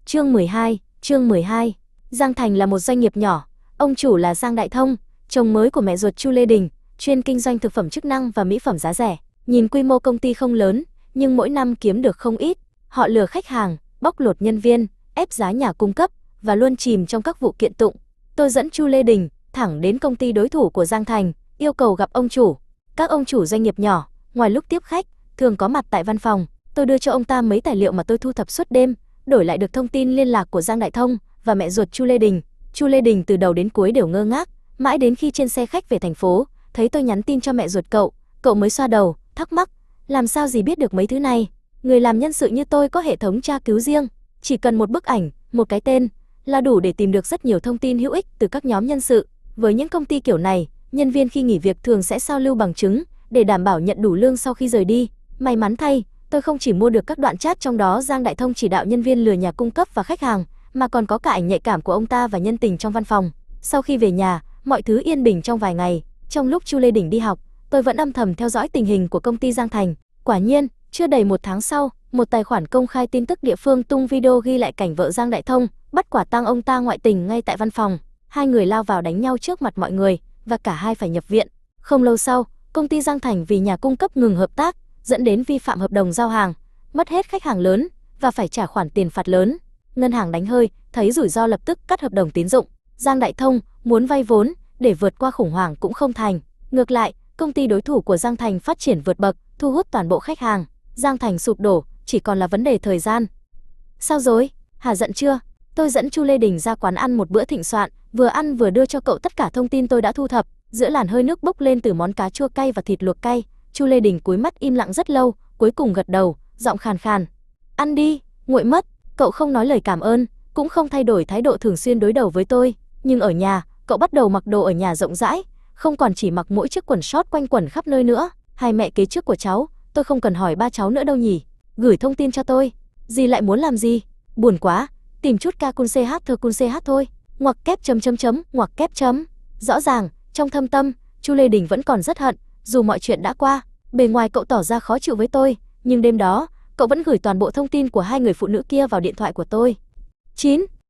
Chương 12. Giang Thành là một doanh nghiệp nhỏ, ông chủ là Giang Đại Thông, chồng mới của mẹ ruột Chu Lê Đình, chuyên kinh doanh thực phẩm chức năng và mỹ phẩm giá rẻ. Nhìn quy mô công ty không lớn, nhưng mỗi năm kiếm được không ít. Họ lừa khách hàng, bóc lột nhân viên, ép giá nhà cung cấp và luôn chìm trong các vụ kiện tụng. Tôi dẫn Chu Lê Đình thẳng đến công ty đối thủ của Giang Thành, yêu cầu gặp ông chủ. Các ông chủ doanh nghiệp nhỏ, ngoài lúc tiếp khách, thường có mặt tại văn phòng. Tôi đưa cho ông ta mấy tài liệu mà tôi thu thập suốt đêm, đổi lại được thông tin liên lạc của Giang Đại Thông và mẹ ruột Chu Lê Đình. Chu Lê Đình từ đầu đến cuối đều ngơ ngác, mãi đến khi trên xe khách về thành phố, thấy tôi nhắn tin cho mẹ ruột cậu mới xoa đầu, thắc mắc, làm sao gì biết được mấy thứ này? Người làm nhân sự như tôi có hệ thống tra cứu riêng, chỉ cần một bức ảnh, một cái tên là đủ để tìm được rất nhiều thông tin hữu ích từ các nhóm nhân sự. Với những công ty kiểu này, nhân viên khi nghỉ việc thường sẽ sao lưu bằng chứng để đảm bảo nhận đủ lương sau khi rời đi. May mắn thay, tôi không chỉ mua được các đoạn chat trong đó Giang Đại Thông chỉ đạo nhân viên lừa nhà cung cấp và khách hàng, mà còn có cả ảnh nhạy cảm của ông ta và nhân tình trong văn phòng. Sau khi về nhà, mọi thứ yên bình trong vài ngày. Trong lúc Chu Lê Đình đi học, tôi vẫn âm thầm theo dõi tình hình của công ty Giang Thành. Quả nhiên, chưa đầy một tháng sau, một tài khoản công khai tin tức địa phương tung video ghi lại cảnh vợ Giang Đại Thông bắt quả tang ông ta ngoại tình ngay tại văn phòng. Hai người lao vào đánh nhau trước mặt mọi người và cả hai phải nhập viện. Không lâu sau, công ty Giang Thành vì nhà cung cấp ngừng hợp tác, dẫn đến vi phạm hợp đồng giao hàng, mất hết khách hàng lớn và phải trả khoản tiền phạt lớn. Ngân hàng đánh hơi, thấy rủi ro lập tức cắt hợp đồng tín dụng. Giang Đại Thông muốn vay vốn để vượt qua khủng hoảng cũng không thành. Ngược lại, công ty đối thủ của Giang Thành phát triển vượt bậc, thu hút toàn bộ khách hàng. Giang Thành sụp đổ chỉ còn là vấn đề thời gian. Sao rồi? Hả, giận chưa? Tôi dẫn Chu Lê Đình ra quán ăn một bữa thịnh soạn, vừa ăn vừa đưa cho cậu tất cả thông tin tôi đã thu thập. Giữa làn hơi nước bốc lên từ món cá chua cay và thịt luộc cay, Chu Lê Đình cúi mắt im lặng rất lâu, cuối cùng gật đầu, giọng khàn khàn. Ăn đi, nguội mất. Cậu không nói lời cảm ơn, cũng không thay đổi thái độ thường xuyên đối đầu với tôi, nhưng ở nhà, cậu bắt đầu mặc đồ ở nhà rộng rãi, không còn chỉ mặc mỗi chiếc quần short quanh quẩn khắp nơi nữa. Hai mẹ kế trước của cháu, tôi không cần hỏi ba cháu nữa đâu nhỉ? Gửi thông tin cho tôi. Dì lại muốn làm gì? Buồn quá, tìm chút ca cun ch thơ cun ch thôi. Ngoặc kép chấm chấm chấm, ngoặc kép chấm. Rõ ràng, trong thâm tâm, Chu Lê Đình vẫn còn rất hận, dù mọi chuyện đã qua. Bề ngoài cậu tỏ ra khó chịu với tôi, nhưng đêm đó, cậu vẫn gửi toàn bộ thông tin của hai người phụ nữ kia vào điện thoại của tôi. 9.